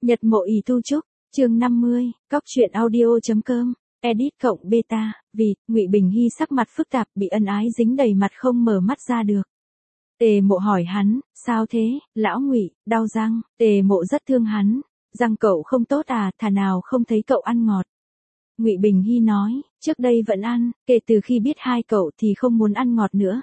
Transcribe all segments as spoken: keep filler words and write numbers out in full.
Nhật mộ ỷ tu trúc, chương năm mươi, cóc truyện audio.com, edit cộng beta, vì, Ngụy Bình Hy sắc mặt phức tạp bị ân ái dính đầy mặt không mở mắt ra được. Tề mộ hỏi hắn, sao thế, lão Ngụy, đau răng, tề mộ rất thương hắn, răng cậu không tốt à, thà nào không thấy cậu ăn ngọt. Ngụy Bình Hy nói, trước đây vẫn ăn, kể từ khi biết hai cậu thì không muốn ăn ngọt nữa.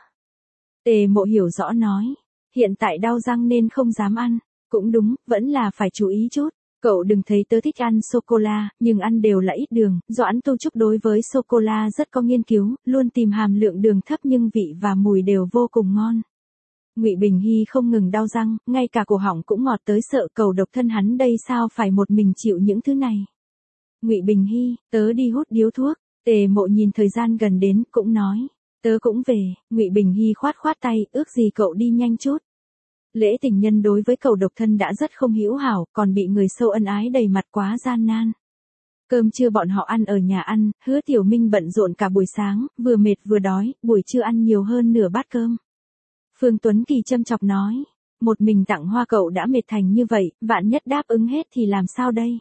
Tề mộ hiểu rõ nói, hiện tại đau răng nên không dám ăn, cũng đúng, vẫn là phải chú ý chút. Cậu đừng thấy tớ thích ăn sô-cô-la, nhưng ăn đều là ít đường, Doãn Tu Trúc đối với sô-cô-la rất có nghiên cứu, luôn tìm hàm lượng đường thấp nhưng vị và mùi đều vô cùng ngon. Ngụy Bình Hy không ngừng đau răng, ngay cả cổ họng cũng ngọt tới sợ cầu độc thân hắn đây sao phải một mình chịu những thứ này. Ngụy Bình Hy, tớ đi hút điếu thuốc, Tề Mộ nhìn thời gian gần đến, cũng nói, tớ cũng về, Ngụy Bình Hy khoát khoát tay, ước gì cậu đi nhanh chút. Lễ tình nhân đối với cậu độc thân đã rất không hữu hảo, còn bị người sâu ân ái đầy mặt quá gian nan. Cơm trưa bọn họ ăn ở nhà ăn, Hứa Tiểu Minh bận rộn cả buổi sáng, vừa mệt vừa đói, buổi trưa ăn nhiều hơn nửa bát cơm. Phương Tuấn Kỳ châm chọc nói, một mình tặng hoa cậu đã mệt thành như vậy, vạn nhất đáp ứng hết thì làm sao đây?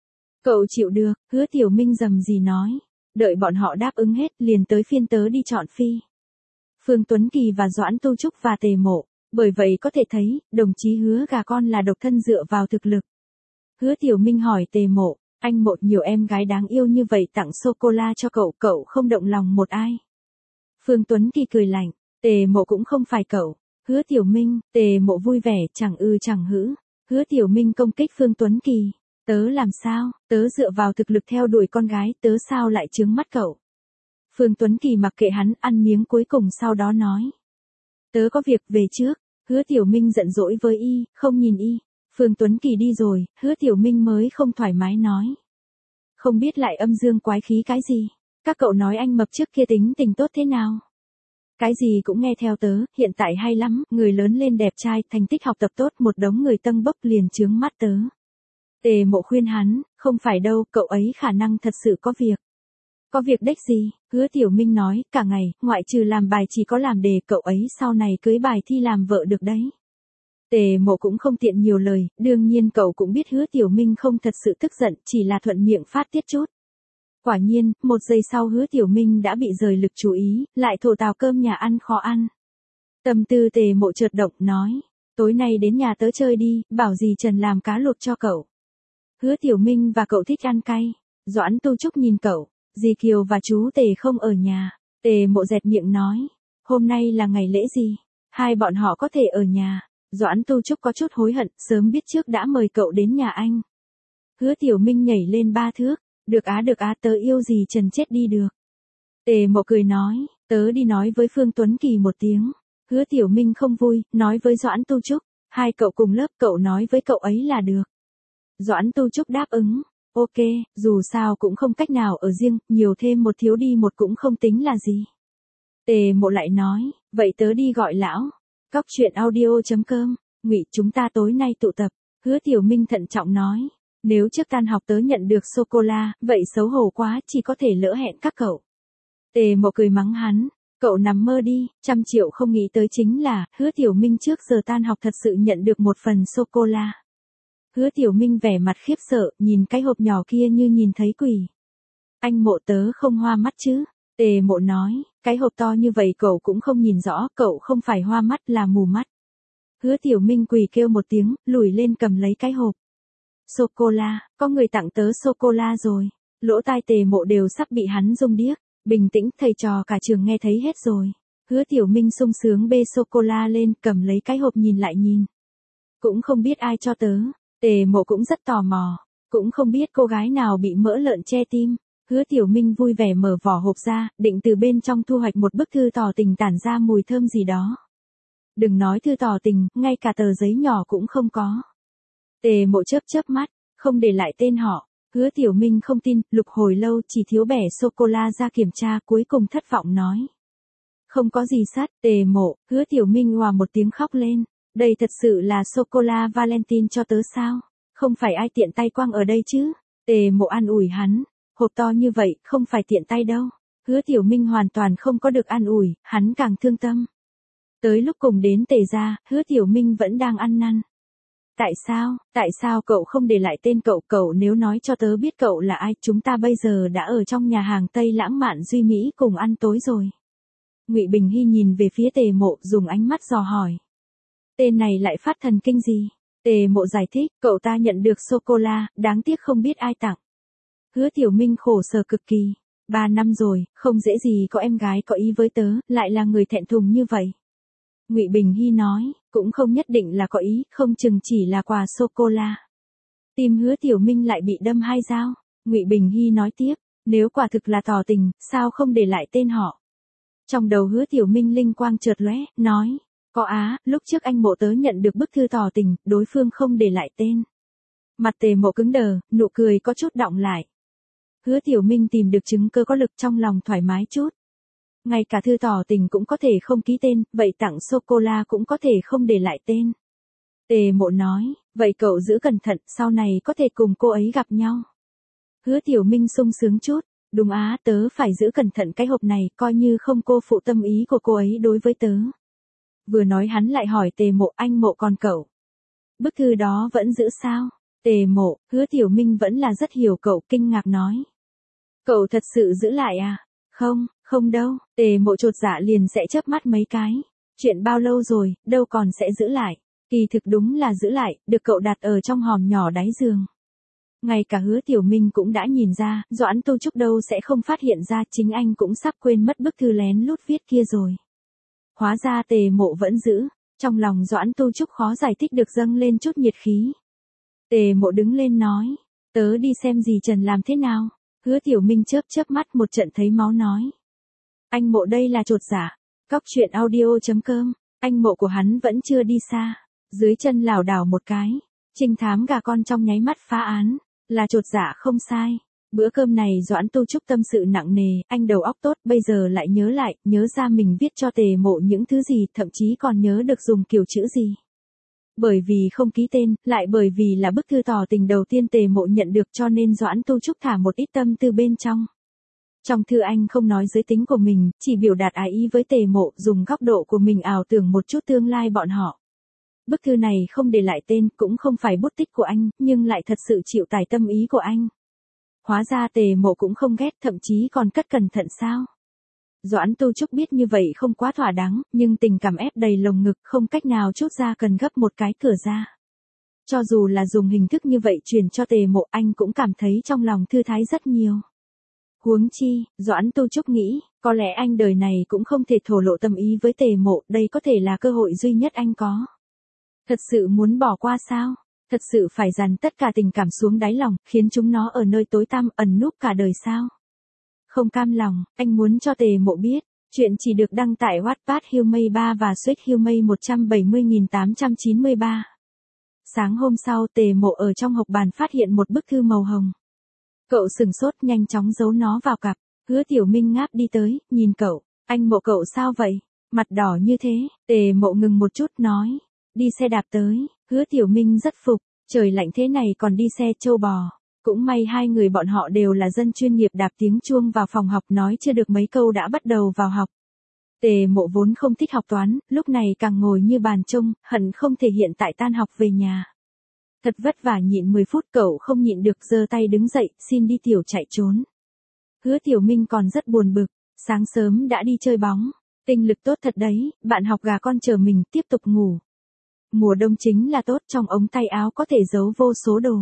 Cậu chịu được, Hứa Tiểu Minh rầm rì nói, đợi bọn họ đáp ứng hết liền tới phiên tớ đi chọn phi. Phương Tuấn Kỳ và Doãn Tu Trúc và Tề Mộ. Bởi vậy có thể thấy, đồng chí Hứa gà con là độc thân dựa vào thực lực. Hứa Tiểu Minh hỏi Tề Mộ, anh một nhiều em gái đáng yêu như vậy tặng sô-cô-la cho cậu, cậu không động lòng một ai. Phương Tuấn Kỳ cười lạnh, Tề Mộ cũng không phải cậu. Hứa Tiểu Minh, Tề Mộ vui vẻ, chẳng ư chẳng hữ. Hứa Tiểu Minh công kích Phương Tuấn Kỳ, tớ làm sao, tớ dựa vào thực lực theo đuổi con gái, tớ sao lại chướng mắt cậu. Phương Tuấn Kỳ mặc kệ hắn, ăn miếng cuối cùng sau đó nói. Tớ có việc về trước. Hứa Tiểu Minh giận dỗi với y, không nhìn y. Phương Tuấn Kỳ đi rồi, Hứa Tiểu Minh mới không thoải mái nói. Không biết lại âm dương quái khí cái gì. Các cậu nói anh mập trước kia tính tình tốt thế nào? Cái gì cũng nghe theo tớ, hiện tại hay lắm, người lớn lên đẹp trai, thành tích học tập tốt, một đống người tâng bốc liền chướng mắt tớ. Tề Mộ khuyên hắn, không phải đâu, cậu ấy khả năng thật sự có việc. Có việc đếch gì, Hứa Tiểu Minh nói, cả ngày, ngoại trừ làm bài chỉ có làm đề, cậu ấy sau này cưới bài thi làm vợ được đấy. Tề Mộ cũng không tiện nhiều lời, đương nhiên cậu cũng biết Hứa Tiểu Minh không thật sự tức giận, chỉ là thuận miệng phát tiết chút. Quả nhiên, một giây sau Hứa Tiểu Minh đã bị rời lực chú ý, lại thổ tào cơm nhà ăn khó ăn. Tâm tư Tề Mộ chợt động, nói, tối nay đến nhà tớ chơi đi, bảo dì Trần làm cá luộc cho cậu. Hứa Tiểu Minh và cậu thích ăn cay, Doãn Tu Trúc nhìn cậu. Dì Kiều và chú Tề không ở nhà. Tề Mộ dẹt miệng nói, hôm nay là ngày lễ gì? Hai bọn họ có thể ở nhà. Doãn Tu Trúc có chút hối hận, sớm biết trước đã mời cậu đến nhà anh. Hứa Tiểu Minh nhảy lên ba thước, được á được á, tớ yêu dì Trần chết đi được. Tề Mộ cười nói, tớ đi nói với Phương Tuấn Kỳ một tiếng. Hứa Tiểu Minh không vui, nói với Doãn Tu Trúc, hai cậu cùng lớp, cậu nói với cậu ấy là được. Doãn Tu Trúc đáp ứng. Ok, dù sao cũng không cách nào ở riêng, nhiều thêm một thiếu đi một cũng không tính là gì. Tề Mộ lại nói, vậy tớ đi gọi lão. Cóc truyện audio.com, Ngụy, chúng ta tối nay tụ tập. Hứa Tiểu Minh thận trọng nói, nếu trước tan học tớ nhận được sô-cô-la, vậy xấu hổ quá, chỉ có thể lỡ hẹn các cậu. Tề Mộ cười mắng hắn, cậu nằm mơ đi, trăm triệu không nghĩ tới chính là, Hứa Tiểu Minh trước giờ tan học thật sự nhận được một phần sô-cô-la. Hứa Tiểu Minh vẻ mặt khiếp sợ, nhìn cái hộp nhỏ kia như nhìn thấy quỷ. Anh Mộ tớ không hoa mắt chứ? Tề Mộ nói, cái hộp to như vậy cậu cũng không nhìn rõ, cậu không phải hoa mắt là mù mắt. Hứa Tiểu Minh quỳ kêu một tiếng, lùi lên cầm lấy cái hộp. Sô-cô-la, có người tặng tớ sô-cô-la rồi. Lỗ tai Tề Mộ đều sắp bị hắn rung điếc. Bình tĩnh, thầy trò cả trường nghe thấy hết rồi. Hứa Tiểu Minh sung sướng bê sô-cô-la lên, cầm lấy cái hộp nhìn lại nhìn. Cũng không biết ai cho tớ. Tề Mộ cũng rất tò mò, cũng không biết cô gái nào bị mỡ lợn che tim. Hứa Tiểu Minh vui vẻ mở vỏ hộp ra, định từ bên trong thu hoạch một bức thư tỏ tình tản ra mùi thơm gì đó. Đừng nói thư tỏ tình, ngay cả tờ giấy nhỏ cũng không có. Tề Mộ chớp chớp mắt, không để lại tên họ. Hứa Tiểu Minh không tin, lục hồi lâu chỉ thiếu bẻ sô-cô-la ra kiểm tra, cuối cùng thất vọng nói. Không có gì sắt. Tề Mộ, Hứa Tiểu Minh òa một tiếng khóc lên. Đây thật sự là sô-cô-la Valentine cho tớ sao? Không phải ai tiện tay quăng ở đây chứ? Tề Mộ an ủi hắn, hộp to như vậy, không phải tiện tay đâu. Hứa Tiểu Minh hoàn toàn không có được an ủi, hắn càng thương tâm. Tới lúc cùng đến Tề gia, Hứa Tiểu Minh vẫn đang ăn năn. Tại sao, tại sao cậu không để lại tên cậu, cậu nếu nói cho tớ biết cậu là ai, chúng ta bây giờ đã ở trong nhà hàng Tây lãng mạn Duy Mỹ cùng ăn tối rồi. Ngụy Bình Hy nhìn về phía Tề Mộ dùng ánh mắt dò hỏi. Tên này lại phát thần kinh gì? Tề Mộ giải thích, cậu ta nhận được sô-cô-la, đáng tiếc không biết ai tặng. Hứa Tiểu Minh khổ sở cực kỳ. Ba năm rồi, không dễ gì có em gái có ý với tớ, lại là người thẹn thùng như vậy. Ngụy Bình Hy nói, cũng không nhất định là có ý, không chừng chỉ là quà sô-cô-la. Tim Hứa Tiểu Minh lại bị đâm hai dao. Ngụy Bình Hy nói tiếp, nếu quả thực là tỏ tình, sao không để lại tên họ? Trong đầu Hứa Tiểu Minh linh quang chợt lóe, nói, có á, lúc trước anh Mộ tớ nhận được bức thư tỏ tình, đối phương không để lại tên. Mặt Tề Mộ cứng đờ, nụ cười có chút đọng lại. Hứa Tiểu Minh tìm được chứng cơ có lực trong lòng thoải mái chút. Ngay cả thư tỏ tình cũng có thể không ký tên, vậy tặng sô-cô-la cũng có thể không để lại tên. Tề Mộ nói, vậy cậu giữ cẩn thận, sau này có thể cùng cô ấy gặp nhau. Hứa Tiểu Minh sung sướng chút, đúng á, tớ phải giữ cẩn thận cái hộp này, coi như không cô phụ tâm ý của cô ấy đối với tớ. Vừa nói hắn lại hỏi Tề Mộ, anh Mộ còn cậu. Bức thư đó vẫn giữ sao? Tề Mộ, Hứa Tiểu Minh vẫn là rất hiểu cậu, kinh ngạc nói. Cậu thật sự giữ lại à? Không, không đâu. Tề Mộ chột dạ liền sẽ chớp mắt mấy cái. Chuyện bao lâu rồi, đâu còn sẽ giữ lại. Kỳ thực đúng là giữ lại, được cậu đặt ở trong hòm nhỏ đáy giường. Ngay cả Hứa Tiểu Minh cũng đã nhìn ra, Doãn Tu Trúc đâu sẽ không phát hiện ra, chính anh cũng sắp quên mất bức thư lén lút viết kia rồi. Hóa ra Tề Mộ vẫn giữ, trong lòng Doãn Tu Trúc khó giải thích được dâng lên chút nhiệt khí. Tề Mộ đứng lên nói, tớ đi xem dì Trần làm thế nào. Hứa Tiểu Minh chớp chớp mắt một trận thấy máu nói. Anh Mộ đây là chột dạ. Cóc truyện audio chấm com, anh Mộ của hắn vẫn chưa đi xa. Dưới chân lảo đảo một cái, trinh thám gà con trong nháy mắt phá án, là chột dạ không sai. Bữa cơm này Doãn Tu Trúc tâm sự nặng nề, anh đầu óc tốt, bây giờ lại nhớ lại, nhớ ra mình viết cho Tề Mộ những thứ gì, thậm chí còn nhớ được dùng kiểu chữ gì. Bởi vì không ký tên, lại bởi vì là bức thư tỏ tình đầu tiên Tề Mộ nhận được cho nên Doãn Tu Trúc thả một ít tâm tư bên trong. Trong thư anh không nói giới tính của mình, chỉ biểu đạt ái ý với Tề Mộ, dùng góc độ của mình ảo tưởng một chút tương lai bọn họ. Bức thư này không để lại tên, cũng không phải bút tích của anh, nhưng lại thật sự chịu tải tâm ý của anh. Hóa ra Tề Mộ cũng không ghét, thậm chí còn cất cẩn thận sao. Doãn Tu Trúc biết như vậy không quá thỏa đáng, nhưng tình cảm ép đầy lồng ngực, không cách nào chút ra, cần gấp một cái cửa ra. Cho dù là dùng hình thức như vậy truyền cho Tề Mộ, anh cũng cảm thấy trong lòng thư thái rất nhiều. Huống chi, Doãn Tu Trúc nghĩ, có lẽ anh đời này cũng không thể thổ lộ tâm ý với Tề Mộ, đây có thể là cơ hội duy nhất anh có. Thật sự muốn bỏ qua sao? Thật sự phải dằn tất cả tình cảm xuống đáy lòng, khiến chúng nó ở nơi tối tăm ẩn núp cả đời sao? Không cam lòng, anh muốn cho Tề Mộ biết, chuyện chỉ được đăng tải Wattpad Humay ba và Sweet Humay một bảy không tám chín ba. Sáng hôm sau Tề Mộ ở trong hộp bàn phát hiện một bức thư màu hồng. Cậu sừng sốt nhanh chóng giấu nó vào cặp, Hứa Tiểu Minh ngáp đi tới, nhìn cậu, anh Mộ cậu sao vậy? Mặt đỏ như thế, Tề Mộ ngừng một chút nói, đi xe đạp tới, Hứa Tiểu Minh rất phục, trời lạnh thế này còn đi xe trâu bò. Cũng may hai người bọn họ đều là dân chuyên nghiệp, đạp tiếng chuông vào phòng học nói chưa được mấy câu đã bắt đầu vào học. Tề Mộ vốn không thích học toán, lúc này càng ngồi như bàn trông, hận không thể hiện tại tan học về nhà. Thật vất vả nhịn mười phút cậu không nhịn được giơ tay đứng dậy, xin đi tiểu chạy trốn. Hứa Tiểu Minh còn rất buồn bực, sáng sớm đã đi chơi bóng, tinh lực tốt thật đấy, bạn học gà con chờ mình tiếp tục ngủ. Mùa đông chính là tốt, trong ống tay áo có thể giấu vô số đồ.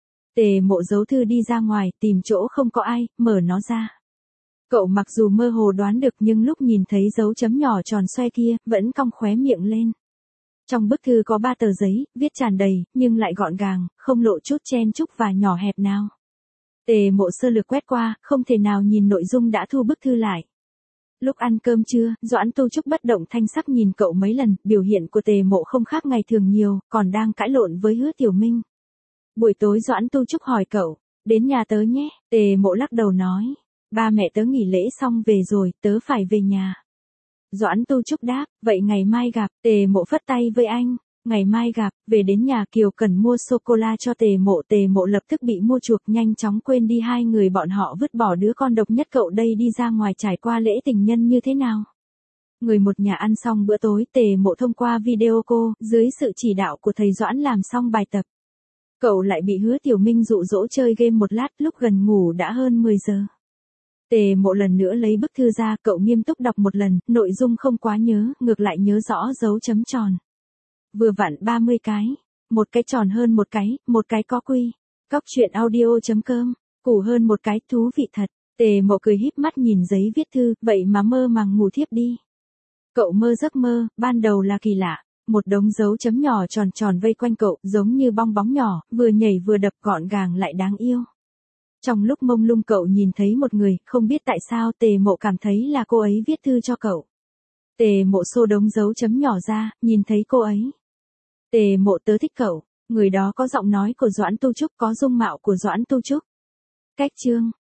Tề Mộ giấu thư đi ra ngoài, tìm chỗ không có ai, mở nó ra. Cậu mặc dù mơ hồ đoán được nhưng lúc nhìn thấy dấu chấm nhỏ tròn xoe kia, vẫn cong khóe miệng lên. Trong bức thư có ba tờ giấy, viết tràn đầy, nhưng lại gọn gàng, không lộ chút chen chúc và nhỏ hẹp nào. Tề Mộ sơ lược quét qua, không thể nào nhìn nội dung đã thu bức thư lại. Lúc ăn cơm trưa, Doãn Tu Trúc bất động thanh sắc nhìn cậu mấy lần, biểu hiện của Tề Mộ không khác ngày thường nhiều, còn đang cãi lộn với Hứa Tiểu Minh. Buổi tối Doãn Tu Trúc hỏi cậu, đến nhà tớ nhé, Tề Mộ lắc đầu nói, ba mẹ tớ nghỉ lễ xong về rồi, tớ phải về nhà. Doãn Tu Trúc đáp, vậy ngày mai gặp, Tề Mộ phất tay với anh, ngày mai gặp, về đến nhà Kiều cần mua sô-cô-la cho Tề Mộ, Tề Mộ lập tức bị mua chuộc, nhanh chóng quên đi hai người bọn họ vứt bỏ đứa con độc nhất cậu đây đi ra ngoài trải qua lễ tình nhân như thế nào. Người một nhà ăn xong bữa tối, Tề Mộ thông qua video call, dưới sự chỉ đạo của thầy Doãn làm xong bài tập. Cậu lại bị Hứa Tiểu Minh dụ dỗ chơi game một lát, lúc gần ngủ đã hơn mười giờ. Tề Mộ lần nữa lấy bức thư ra, cậu nghiêm túc đọc một lần, nội dung không quá nhớ, ngược lại nhớ rõ dấu chấm tròn. Vừa vặn ba mươi cái, một cái tròn hơn một cái, một cái có quy. Cóc truyện audio chấm com, củ hơn một cái, thú vị thật. Tề Mộ cười híp mắt nhìn giấy viết thư, vậy mà mơ màng ngủ thiếp đi. Cậu mơ giấc mơ, ban đầu là kỳ lạ. Một đống dấu chấm nhỏ tròn tròn vây quanh cậu, giống như bong bóng nhỏ, vừa nhảy vừa đập, gọn gàng lại đáng yêu. Trong lúc mông lung cậu nhìn thấy một người, không biết tại sao Tề Mộ cảm thấy là cô ấy viết thư cho cậu. Tề Mộ xô đống dấu chấm nhỏ ra, nhìn thấy cô ấy. Tề Mộ tớ thích cậu, người đó có giọng nói của Doãn Tu Trúc, có dung mạo của Doãn Tu Trúc. Cách chương